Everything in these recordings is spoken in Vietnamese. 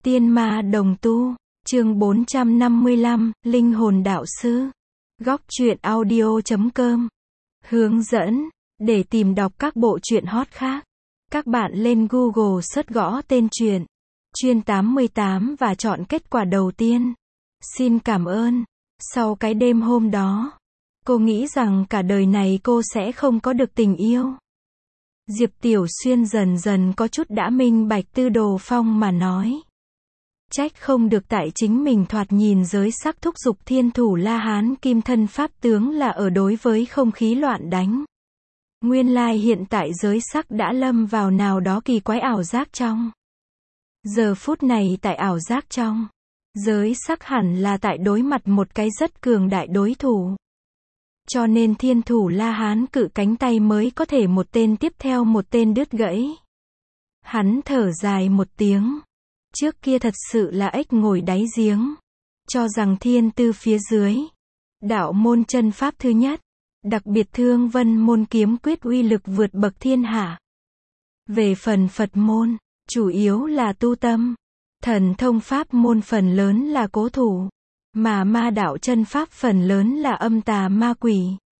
Tiên ma đồng tu, chương 455, Linh hồn đạo sư. Góc truyện audio.com. Hướng dẫn, để tìm đọc các bộ truyện hot khác. Các bạn lên Google search gõ tên truyện, Chuyên 88 và chọn kết quả đầu tiên. Xin cảm ơn. Sau cái đêm hôm đó, cô nghĩ rằng cả đời này cô sẽ không có được tình yêu. Diệp Tiểu Xuyên dần dần có chút đã minh bạch Tư Đồ Phong mà nói. Trách không được tại chính mình thoạt nhìn giới sắc thúc giục Thiên Thủ La Hán Kim Thân Pháp Tướng là ở đối với không khí loạn đánh. Nguyên lai hiện tại giới sắc đã lâm vào nào đó kỳ quái ảo giác trong. Giờ phút này tại ảo giác trong, giới sắc hẳn là tại đối mặt một cái rất cường đại đối thủ. Cho nên Thiên Thủ La Hán cự cánh tay mới có thể một tên tiếp theo một tên đứt gãy. Hắn thở dài một tiếng. Trước kia thật sự là ếch ngồi đáy giếng. Cho rằng thiên tư phía dưới. Đạo môn chân pháp thứ nhất. Đặc biệt Thương Vân môn kiếm quyết uy lực vượt bậc thiên hạ. Về phần Phật môn, chủ yếu là tu tâm. Thần thông pháp môn phần lớn là cố thủ. Mà ma đạo chân pháp phần lớn là âm tà ma quỷ.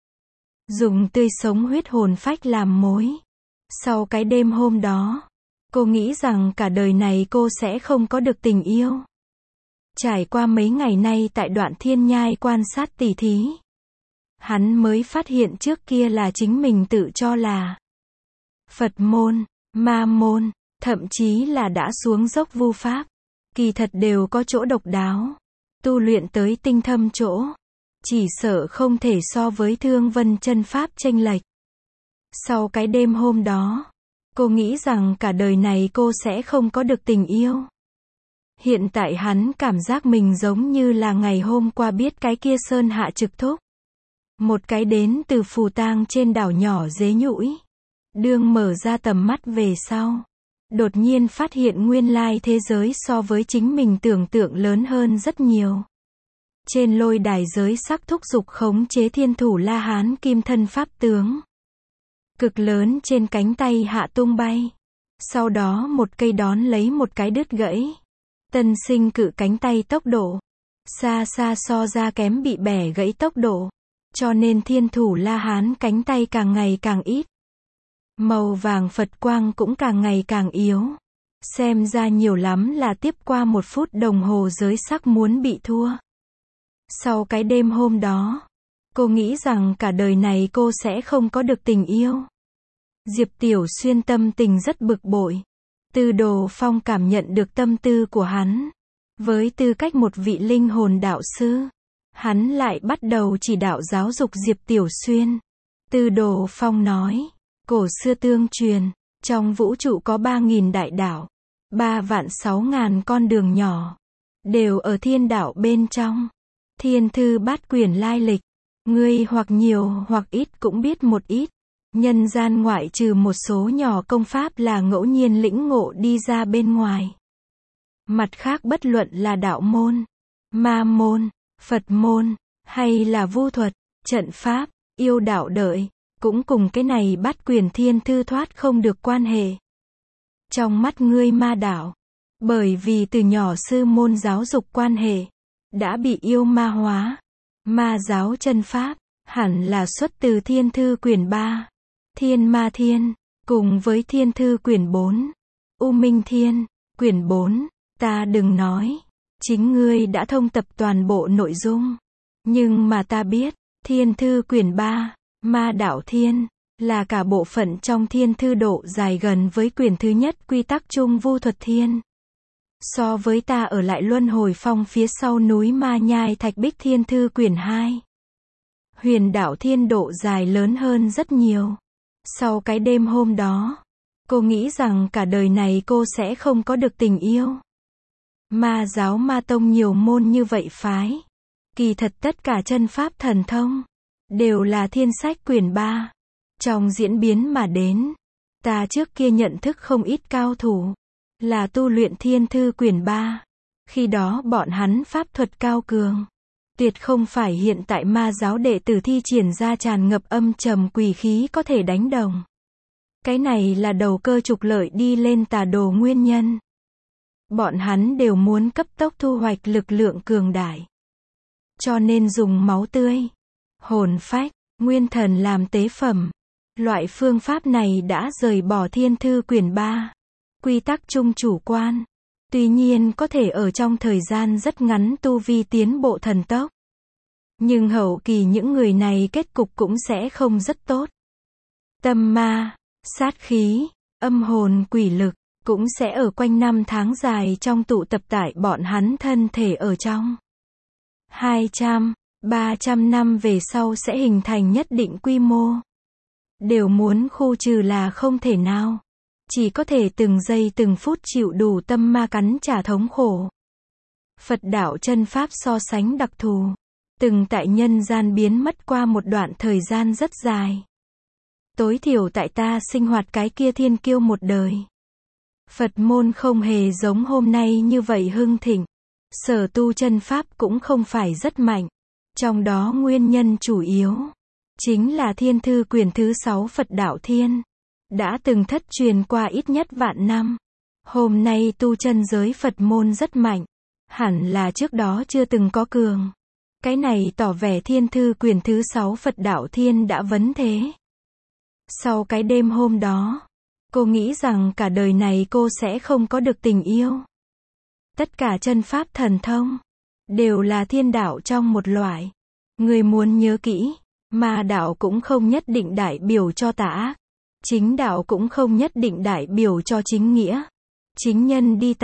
Dùng tươi sống huyết hồn phách làm mối. Sau cái đêm hôm đó, cô nghĩ rằng cả đời này cô sẽ không có được tình yêu. Trải qua mấy ngày nay tại Đoạn Thiên Nhai quan sát tỉ thí, hắn mới phát hiện trước kia là chính mình tự cho là Phật môn, ma môn, thậm chí là đã xuống dốc vu pháp, kỳ thật đều có chỗ độc đáo. Tu luyện tới tinh thâm chỗ, chỉ sợ không thể so với Thương Vân chân pháp chênh lệch. Sau cái đêm hôm đó, cô nghĩ rằng cả đời này cô sẽ không có được tình yêu. Hiện tại hắn cảm giác mình giống như là ngày hôm qua biết cái kia Sơn Hạ Trực Thúc. Một cái đến từ Phù Tang trên đảo nhỏ Dế Nhũi. Đương mở ra tầm mắt về sau, đột nhiên phát hiện nguyên lai thế giới so với chính mình tưởng tượng lớn hơn rất nhiều. Trên lôi đài giới sắc thúc giục khống chế Thiên Thủ La Hán Kim Thân Pháp Tướng. Cực lớn trên cánh tay hạ tung bay. Sau đó một cây đón lấy một cái đứt gãy. Tân sinh cự cánh tay tốc độ. Xa xa so ra kém bị bẻ gãy tốc độ. Cho nên Thiên Thủ La Hán cánh tay càng ngày càng ít. Màu vàng Phật quang cũng càng ngày càng yếu. Xem ra nhiều lắm là tiếp qua 1 phút đồng hồ giới sắc muốn bị thua. Sau cái đêm hôm đó, cô nghĩ rằng cả đời này cô sẽ không có được tình yêu. Diệp Tiểu Xuyên tâm tình rất bực bội. Tư Đồ Phong cảm nhận được tâm tư của hắn. Với tư cách một vị linh hồn đạo sư, hắn lại bắt đầu chỉ đạo giáo dục Diệp Tiểu Xuyên. Tư Đồ Phong nói, cổ xưa tương truyền, trong vũ trụ có 3.000 đại đảo, 3.600.000 con đường nhỏ, đều ở thiên đảo bên trong. Thiên thư bát quyển lai lịch, ngươi hoặc nhiều hoặc ít cũng biết một ít. Nhân gian ngoại trừ một số nhỏ công pháp là ngẫu nhiên lĩnh ngộ đi ra bên ngoài. Mặt khác bất luận là đạo môn, ma môn, Phật môn, hay là vu thuật, trận pháp, yêu đạo đợi, cũng cùng cái này bát quyển thiên thư thoát không được quan hệ. Trong mắt ngươi ma đạo, bởi vì từ nhỏ sư môn giáo dục quan hệ, đã bị yêu ma hóa. Ma giáo chân pháp, hẳn là xuất từ Thiên Thư quyển 3, Thiên Ma Thiên, cùng với Thiên Thư quyển 4, U Minh Thiên, quyển 4, ta đừng nói, chính ngươi đã thông tập toàn bộ nội dung. Nhưng mà ta biết, Thiên Thư quyển 3, Ma Đạo Thiên, là cả bộ phận trong Thiên Thư độ dài gần với quyển thứ nhất quy tắc chung vu thuật thiên. So với ta ở lại Luân Hồi Phong phía sau núi Ma Nhai Thạch Bích Thiên Thư quyển 2. Huyền Đạo Thiên độ dài lớn hơn rất nhiều. Sau cái đêm hôm đó, cô nghĩ rằng cả đời này cô sẽ không có được tình yêu. Ma giáo Ma tông nhiều môn như vậy phái. Kỳ thật tất cả chân pháp thần thông, đều là thiên sách quyển 3. Trong diễn biến mà đến, ta trước kia nhận thức không ít cao thủ. Là tu luyện Thiên Thư quyển 3. Khi đó bọn hắn pháp thuật cao cường. Tuyệt không phải hiện tại ma giáo đệ tử thi triển ra tràn ngập âm trầm quỷ khí có thể đánh đồng. Cái này là đầu cơ trục lợi đi lên tà đồ nguyên nhân. Bọn hắn đều muốn cấp tốc thu hoạch lực lượng cường đại. Cho nên dùng máu tươi, hồn phách, nguyên thần làm tế phẩm. Loại phương pháp này đã rời bỏ Thiên Thư Quyển 3. Quy tắc chung chủ quan. Tuy nhiên có thể ở trong thời gian rất ngắn tu vi tiến bộ thần tốc. Nhưng hậu kỳ những người này kết cục cũng sẽ không rất tốt. Tâm ma, sát khí, âm hồn quỷ lực, cũng sẽ ở quanh năm tháng dài trong tụ tập tại bọn hắn thân thể ở trong. 200, 300 năm về sau sẽ hình thành nhất định quy mô. Đều muốn khu trừ là không thể nào. Chỉ có thể từng giây từng phút chịu đủ tâm ma cắn trả thống khổ. Phật đạo chân pháp so sánh đặc thù. Từng tại nhân gian biến mất qua một đoạn thời gian rất dài. Tối thiểu tại ta sinh hoạt cái kia thiên kiêu một đời. Phật môn không hề giống hôm nay như vậy hưng thịnh. Sở tu chân pháp cũng không phải rất mạnh. Trong đó nguyên nhân chủ yếu chính là Thiên Thư Quyển thứ 6 Phật Đạo Thiên đã từng thất truyền qua ít nhất vạn năm. Hôm nay tu chân giới Phật môn rất mạnh, hẳn là trước đó chưa từng có cường. Cái này tỏ vẻ Thiên Thư Quyển thứ 6 Phật Đạo Thiên đã vấn thế. Sau cái đêm hôm đó, cô nghĩ rằng cả đời này cô sẽ không có được tình yêu. Tất cả chân pháp thần thông đều là thiên đạo trong một loại. Người muốn nhớ kỹ, ma đạo cũng không nhất định đại biểu cho tà ác. Chính đạo cũng không nhất định đại biểu cho chính nghĩa. Chính nhân đi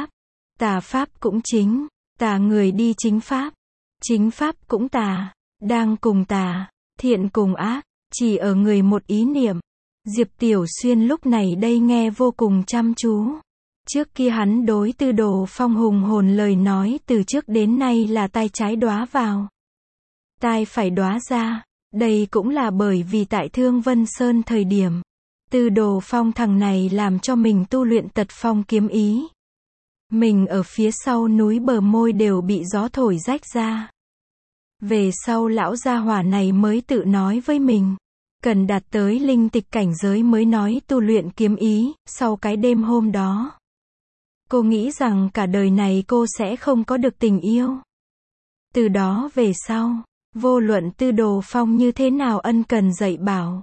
tà pháp cũng chính, tà người đi chính pháp cũng tà, đang cùng tà, thiện cùng ác, chỉ ở người một ý niệm. Diệp Tiểu Xuyên lúc này đây nghe vô cùng chăm chú. Trước kia hắn đối Tư Đồ Phong hùng hồn lời nói từ trước đến nay là tay trái đóa vào, tai phải đóa ra. Đây cũng là bởi vì tại Thương Vân Sơn thời điểm, Tư Đồ Phong thằng này làm cho mình tu luyện Tật Phong kiếm ý. Mình ở phía sau núi bờ môi đều bị gió thổi rách ra. Về sau lão gia hỏa này mới tự nói với mình, cần đạt tới linh tịch cảnh giới mới nói tu luyện kiếm ý. Sau cái đêm hôm đó, cô nghĩ rằng cả đời này cô sẽ không có được tình yêu. Từ đó về sau, vô luận Tư Đồ Phong như thế nào ân cần dạy bảo,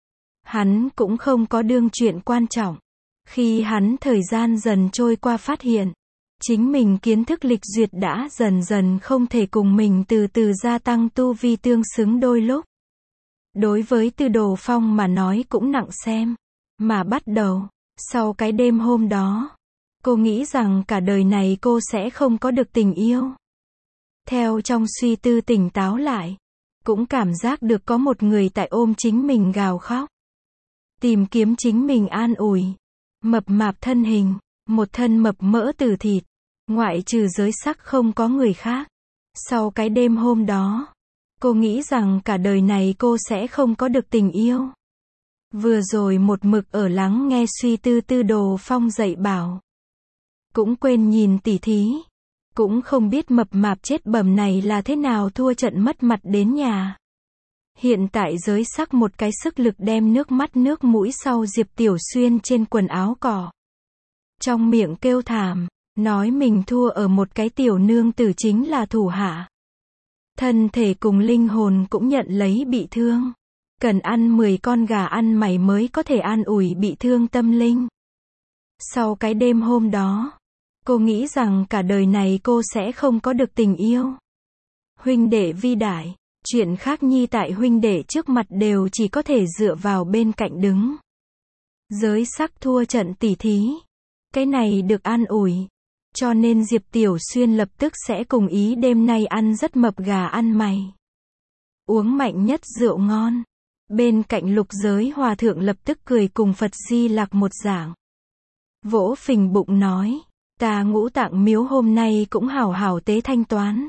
hắn cũng không có đương chuyện quan trọng. Khi hắn thời gian dần trôi qua phát hiện, chính mình kiến thức lịch duyệt đã dần dần không thể cùng mình từ từ gia tăng tu vi tương xứng đôi lúc. Đối với Tư Đồ Phong mà nói cũng nặng xem. Mà bắt đầu, sau cái đêm hôm đó, cô nghĩ rằng cả đời này cô sẽ không có được tình yêu. Theo trong suy tư tỉnh táo lại, cũng cảm giác được có một người tại ôm chính mình gào khóc. Tìm kiếm chính mình an ủi. Mập mạp thân hình, một thân mập mỡ từ thịt, ngoại trừ giới sắc không có người khác. Sau cái đêm hôm đó, cô nghĩ rằng cả đời này cô sẽ không có được tình yêu. Vừa rồi một mực ở lắng nghe suy tư Tư Đồ Phong dạy bảo. Cũng quên nhìn tỉ thí. Cũng không biết mập mạp chết bầm này là thế nào thua trận mất mặt đến nhà. Hiện tại giới sắc một cái sức lực đem nước mắt nước mũi sau Diệp Tiểu Xuyên trên quần áo cỏ. Trong miệng kêu thảm, nói mình thua ở một cái tiểu nương tử chính là thủ hạ. Thân thể cùng linh hồn cũng nhận lấy bị thương. Cần ăn 10 con gà ăn mày mới có thể an ủi bị thương tâm linh. Sau cái đêm hôm đó, cô nghĩ rằng cả đời này cô sẽ không có được tình yêu. Huynh đệ vi đại, chuyện khác nhi tại huynh đệ trước mặt đều chỉ có thể dựa vào bên cạnh đứng. Giới sắc thua trận tỉ thí. Cái này được an ủi. Cho nên Diệp Tiểu Xuyên lập tức sẽ cùng ý đêm nay ăn rất mập gà ăn mày. Uống mạnh nhất rượu ngon. Bên cạnh Lục Giới Hòa Thượng lập tức cười cùng Phật Di Lặc một dạng. Vỗ phình bụng nói, ta Ngũ Tạng Miếu hôm nay cũng hảo hảo tế thanh toán.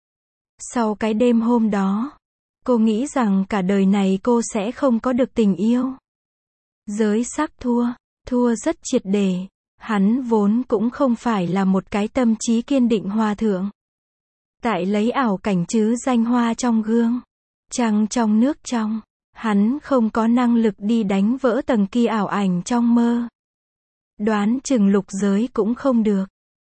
Sau cái đêm hôm đó, cô nghĩ rằng cả đời này cô sẽ không có được tình yêu. Giới sắc thua rất triệt để. Hắn vốn cũng không phải là một cái tâm trí kiên định hòa thượng. Tại lấy ảo cảnh chứ danh hoa trong gương, trăng trong nước trong, hắn không có năng lực đi đánh vỡ tầng kia ảo ảnh trong mơ. Đoán chừng Lục Giới cũng không được.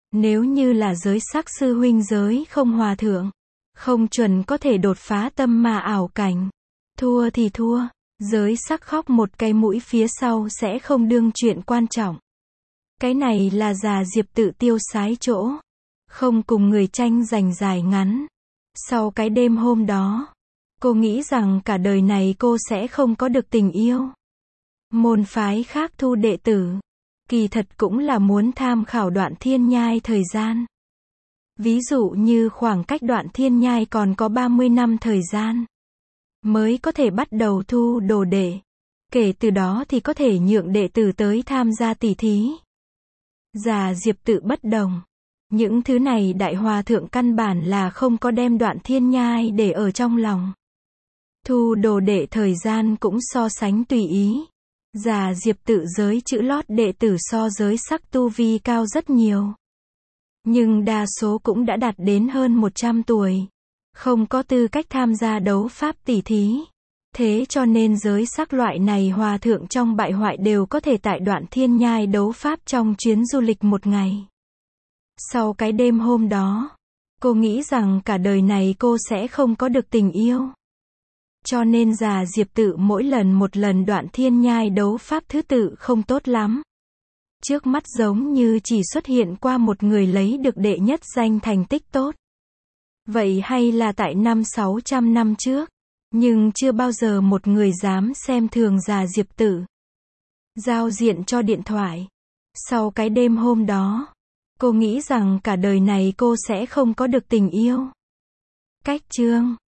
Nếu như là giới sắc sư huynh giới không hòa thượng, không chuẩn có thể đột phá tâm ma ảo cảnh. Thua thì thua, giới sắc khóc một cái mũi phía sau sẽ không đương chuyện quan trọng. Cái này là già Diệp tự tiêu sái chỗ, không cùng người tranh giành dài ngắn. Sau cái đêm hôm đó, cô nghĩ rằng cả đời này cô sẽ không có được tình yêu. Môn phái khác thu đệ tử, kỳ thật cũng là muốn tham khảo Đoạn Thiên Nhai thời gian. Ví dụ như khoảng cách Đoạn Thiên Nhai còn có 30 năm thời gian, mới có thể bắt đầu thu đồ đệ. Kể từ đó thì có thể nhượng đệ tử tới tham gia tỷ thí. Già Diệp tự bất đồng. Những thứ này Đại Hòa Thượng căn bản là không có đem Đoạn Thiên Nhai để ở trong lòng. Thu đồ đệ thời gian cũng so sánh tùy ý. Già Diệp tự giới chữ lót đệ tử so giới sắc tu vi cao rất nhiều. Nhưng đa số cũng đã đạt đến hơn 100 tuổi. Không có tư cách tham gia đấu pháp tỷ thí. Thế cho nên giới sắc loại này hòa thượng trong bại hoại đều có thể tại Đoạn Thiên Nhai đấu pháp trong chuyến du lịch một ngày. Sau cái đêm hôm đó, cô nghĩ rằng cả đời này cô sẽ không có được tình yêu. Cho nên già Diệp tự mỗi lần một lần Đoạn Thiên Nhai đấu pháp thứ tự không tốt lắm. Trước mắt giống như chỉ xuất hiện qua một người lấy được đệ nhất danh thành tích tốt. Vậy hay là tại 500-600 năm trước. Nhưng chưa bao giờ một người dám xem thường già Diệp tự. Giao diện cho điện thoại. Sau cái đêm hôm đó, cô nghĩ rằng cả đời này cô sẽ không có được tình yêu. Cách chương